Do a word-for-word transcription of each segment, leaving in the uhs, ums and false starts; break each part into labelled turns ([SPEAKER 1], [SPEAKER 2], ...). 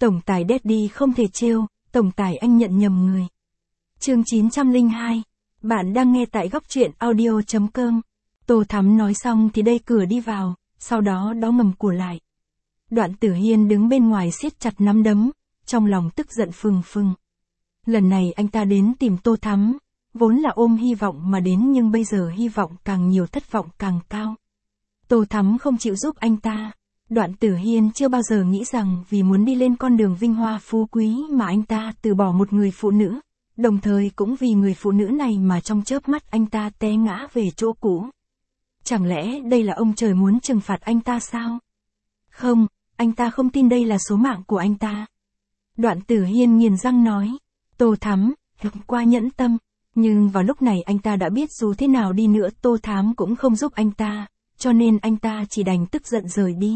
[SPEAKER 1] Tổng tài Daddy không thể trêu, tổng tài anh nhận nhầm người. Chương chín trăm lẻ hai. Bạn đang nghe tại góc truyện audio chấm com. Tô Thắm nói xong thì đẩy cửa đi vào, sau đó đó ngầm của lại. Đoạn Tử Hiên đứng bên ngoài siết chặt nắm đấm, trong lòng tức giận phừng phừng. Lần này anh ta đến tìm Tô Thắm, vốn là ôm hy vọng mà đến, nhưng bây giờ hy vọng càng nhiều thất vọng càng cao. Tô Thắm không chịu giúp anh ta. Đoạn Tử Hiên chưa bao giờ nghĩ rằng vì muốn đi lên con đường vinh hoa phú quý mà anh ta từ bỏ một người phụ nữ, đồng thời cũng vì người phụ nữ này mà trong chớp mắt anh ta té ngã về chỗ cũ. Chẳng lẽ đây là ông trời muốn trừng phạt anh ta sao? Không, anh ta không tin đây là số mạng của anh ta. Đoạn Tử Hiên nghiền răng nói, Tô Thắm, qua nhẫn tâm, nhưng vào lúc này anh ta đã biết dù thế nào đi nữa Tô Thắm cũng không giúp anh ta, cho nên anh ta chỉ đành tức giận rời đi.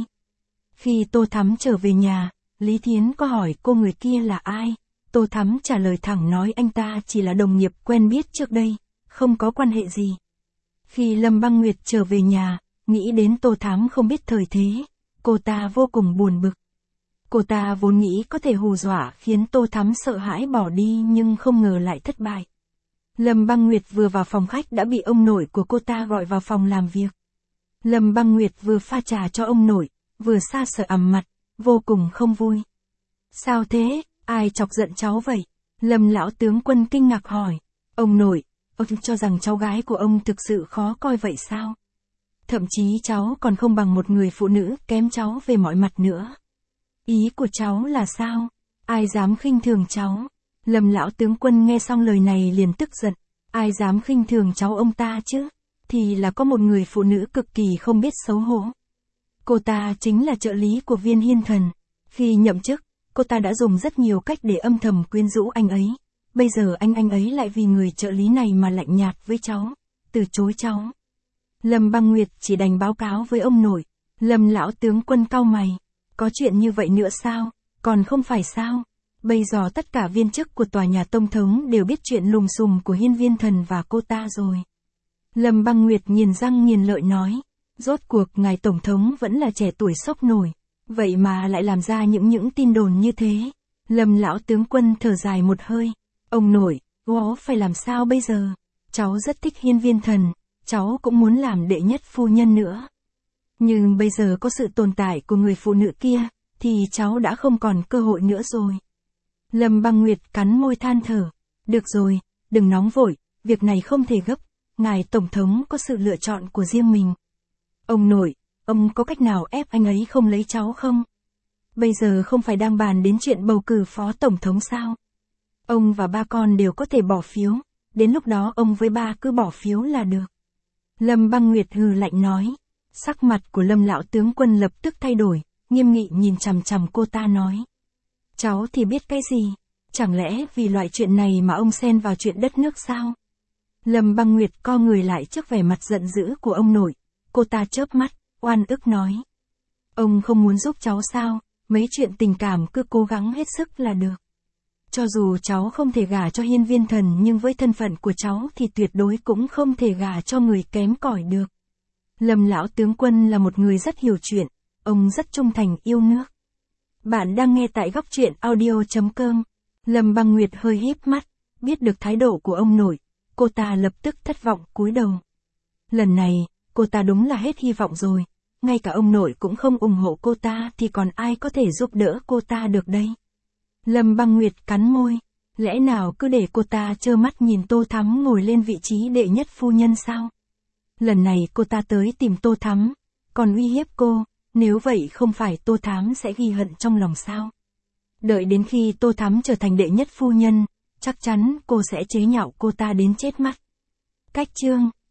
[SPEAKER 1] Khi Tô Thắm trở về nhà, Lý Thiến có hỏi cô người kia là ai, Tô Thắm trả lời thẳng nói anh ta chỉ là đồng nghiệp quen biết trước đây, không có quan hệ gì. Khi Lâm Băng Nguyệt trở về nhà, nghĩ đến Tô Thắm không biết thời thế, cô ta vô cùng buồn bực. Cô ta vốn nghĩ có thể hù dọa khiến Tô Thắm sợ hãi bỏ đi nhưng không ngờ lại thất bại. Lâm Băng Nguyệt vừa vào phòng khách đã bị ông nội của cô ta gọi vào phòng làm việc. Lâm Băng Nguyệt vừa pha trà cho ông nội, vừa xa sợ ằm mặt, vô cùng không vui. Sao thế, ai chọc giận cháu vậy? Lâm lão tướng quân kinh ngạc hỏi. Ông nội, ông cho rằng cháu gái của ông thực sự khó coi vậy sao? Thậm chí cháu còn không bằng một người phụ nữ kém cháu về mọi mặt nữa. Ý của cháu là sao? Ai dám khinh thường cháu? Lâm lão tướng quân nghe xong lời này liền tức giận. Ai dám khinh thường cháu ông ta chứ? Thì là có một người phụ nữ cực kỳ không biết xấu hổ. Cô ta chính là trợ lý của Viên Hiên Thần. Khi nhậm chức, cô ta đã dùng rất nhiều cách để âm thầm quyến rũ anh ấy. Bây giờ anh anh ấy lại vì người trợ lý này mà lạnh nhạt với cháu, từ chối cháu. Lâm Băng Nguyệt chỉ đành báo cáo với ông nội. Lâm lão tướng quân cau mày. Có chuyện như vậy nữa sao? Còn không phải sao? Bây giờ tất cả viên chức của tòa nhà Tông Thống đều biết chuyện lùm xùm của Hiên Viên Thần và cô ta rồi. Lâm Băng Nguyệt nghiền răng nghiền lợi nói. Rốt cuộc ngài Tổng thống vẫn là trẻ tuổi sốc nổi, vậy mà lại làm ra những những tin đồn như thế. Lâm lão tướng quân thở dài một hơi. Ông nội, ó phải làm sao bây giờ? Cháu rất thích Hiên Viên Thần, cháu cũng muốn làm đệ nhất phu nhân nữa. Nhưng bây giờ có sự tồn tại của người phụ nữ kia, thì cháu đã không còn cơ hội nữa rồi. Lâm Băng Nguyệt cắn môi than thở. Được rồi, đừng nóng vội, việc này không thể gấp, ngài Tổng thống có sự lựa chọn của riêng mình. Ông nội, ông có cách nào ép anh ấy không lấy cháu không? Bây giờ không phải đang bàn đến chuyện bầu cử phó tổng thống sao? Ông và ba con đều có thể bỏ phiếu, đến lúc đó ông với ba cứ bỏ phiếu là được. Lâm Băng Nguyệt hừ lạnh nói. Sắc mặt của Lâm lão tướng quân lập tức thay đổi, nghiêm nghị nhìn chằm chằm cô ta nói. Cháu thì biết cái gì? Chẳng lẽ vì loại chuyện này mà ông xen vào chuyện đất nước sao? Lâm Băng Nguyệt co người lại trước vẻ mặt giận dữ của ông nội. Cô ta chớp mắt, oan ức nói. Ông không muốn giúp cháu sao, mấy chuyện tình cảm cứ cố gắng hết sức là được. Cho dù cháu không thể gả cho Hiên Viên Thần nhưng với thân phận của cháu thì tuyệt đối cũng không thể gả cho người kém cỏi được. Lâm lão tướng quân là một người rất hiểu chuyện, ông rất trung thành yêu nước. Bạn đang nghe tại góc truyện audio chấm com. Lâm Băng Nguyệt hơi híp mắt, biết được thái độ của ông nội, cô ta lập tức thất vọng cúi đầu. Lần này, cô ta đúng là hết hy vọng rồi, ngay cả ông nội cũng không ủng hộ cô ta thì còn ai có thể giúp đỡ cô ta được đây. Lâm Băng Nguyệt cắn môi, lẽ nào cứ để cô ta trơ mắt nhìn Tô Thắm ngồi lên vị trí đệ nhất phu nhân sao? Lần này cô ta tới tìm Tô Thắm, còn uy hiếp cô, nếu vậy không phải Tô Thắm sẽ ghi hận trong lòng sao? Đợi đến khi Tô Thắm trở thành đệ nhất phu nhân, chắc chắn cô sẽ chế nhạo cô ta đến chết mắt. Cách chương